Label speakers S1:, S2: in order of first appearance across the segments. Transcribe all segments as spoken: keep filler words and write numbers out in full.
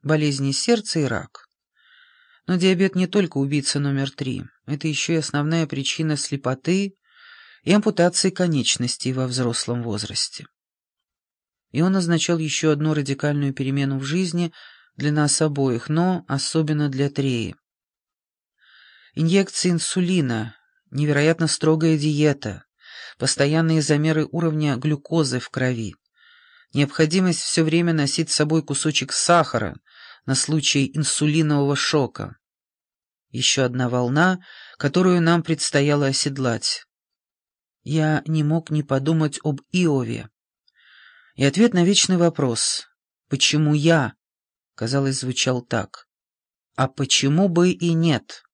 S1: болезни сердца и рак. Но диабет не только убийца номер три, это еще и основная причина слепоты и ампутации конечностей во взрослом возрасте. И он означал еще одну радикальную перемену в жизни для нас обоих, но особенно для Треи. Инъекции инсулина, невероятно строгая диета, постоянные замеры уровня глюкозы в крови, необходимость все время носить с собой кусочек сахара на случай инсулинового шока. Еще одна волна, которую нам предстояло оседлать. Я не мог не подумать об Иове. И ответ на вечный вопрос «Почему я?» казалось, звучал так. А почему бы и нет?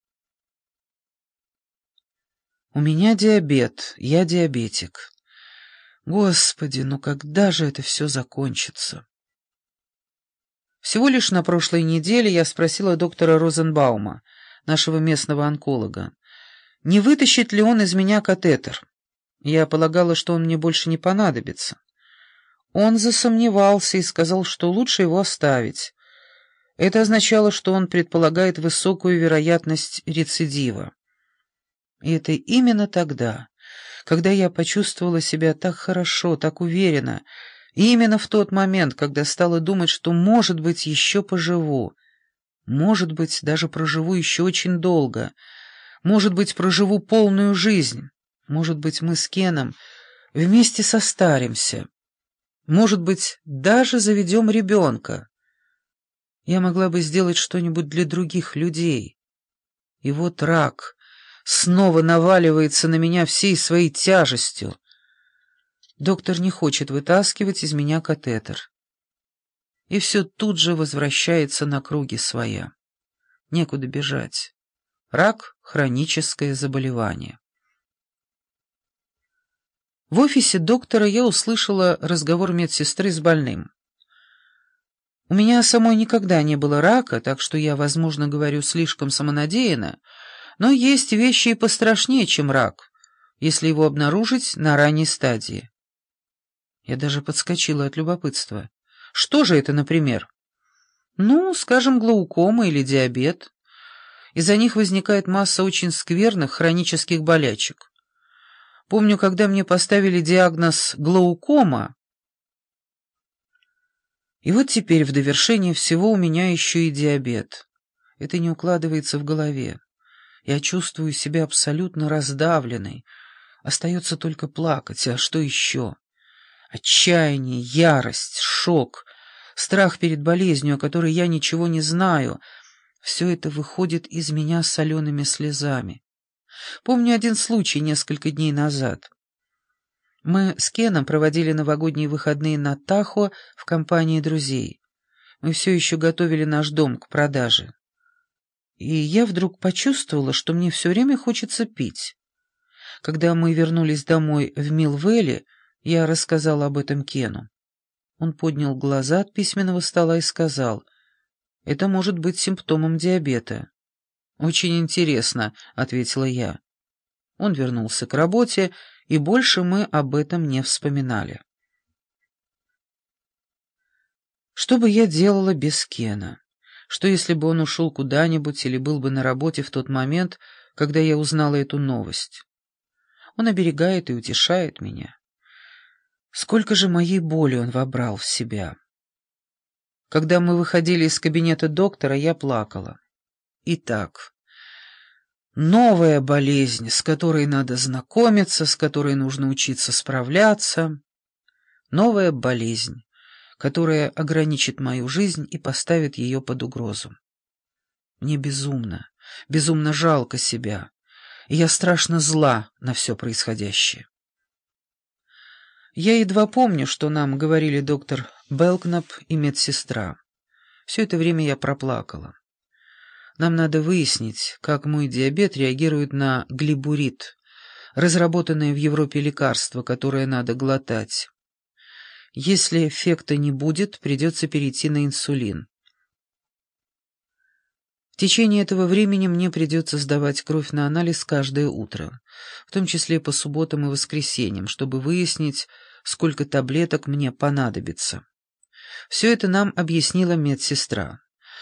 S1: У меня диабет, я диабетик. Господи, ну когда же это все закончится? Всего лишь на прошлой неделе я спросила доктора Розенбаума, нашего местного онколога, не вытащит ли он из меня катетер. Я полагала, что он мне больше не понадобится. Он засомневался и сказал, что лучше его оставить. Это означало, что он предполагает высокую вероятность рецидива. И это именно тогда, когда я почувствовала себя так хорошо, так уверенно, и именно в тот момент, когда стала думать, что, может быть, еще поживу, может быть, даже проживу еще очень долго, может быть, проживу полную жизнь, может быть, мы с Кеном вместе состаримся, может быть, даже заведем ребенка. Я могла бы сделать что-нибудь для других людей. И вот рак снова наваливается на меня всей своей тяжестью. Доктор не хочет вытаскивать из меня катетер. И все тут же возвращается на круги своя. Некуда бежать. Рак — хроническое заболевание. В офисе доктора я услышала разговор медсестры с больным. У меня самой никогда не было рака, так что я, возможно, говорю слишком самонадеянно, но есть вещи и пострашнее, чем рак, если его обнаружить на ранней стадии. Я даже подскочила от любопытства. Что же это, например? Ну, скажем, глаукома или диабет. Из-за них возникает масса очень скверных хронических болячек. Помню, когда мне поставили диагноз глаукома, и вот теперь в довершение всего у меня еще и диабет. Это не укладывается в голове. Я чувствую себя абсолютно раздавленной. Остается только плакать. А что еще? Отчаяние, ярость, шок, страх перед болезнью, о которой я ничего не знаю. Все это выходит из меня солеными слезами. Помню один случай несколько дней назад. Мы с Кеном проводили новогодние выходные на Тахо в компании друзей. Мы все еще готовили наш дом к продаже. И я вдруг почувствовала, что мне все время хочется пить. Когда мы вернулись домой в Милвэле, я рассказала об этом Кену. Он поднял глаза от письменного стола и сказал, «Это может быть симптомом диабета». «Очень интересно», — ответила я. Он вернулся к работе, и больше мы об этом не вспоминали. Что бы я делала без Кена? Что, если бы он ушел куда-нибудь или был бы на работе в тот момент, когда я узнала эту новость? Он оберегает и утешает меня. Сколько же моей боли он вобрал в себя. Когда мы выходили из кабинета доктора, я плакала. Итак, новая болезнь, с которой надо знакомиться, с которой нужно учиться справляться. Новая болезнь, которая ограничит мою жизнь и поставит ее под угрозу. Мне безумно, безумно жалко себя, и я страшно зла на все происходящее. Я едва помню, что нам говорили доктор Белкнап и медсестра. Все это время я проплакала. Нам надо выяснить, как мой диабет реагирует на глибурид, разработанное в Европе лекарство, которое надо глотать. Если эффекта не будет, придется перейти на инсулин. В течение этого времени мне придется сдавать кровь на анализ каждое утро, в том числе по субботам и воскресеньям, чтобы выяснить, сколько таблеток мне понадобится. Все это нам объяснила медсестра.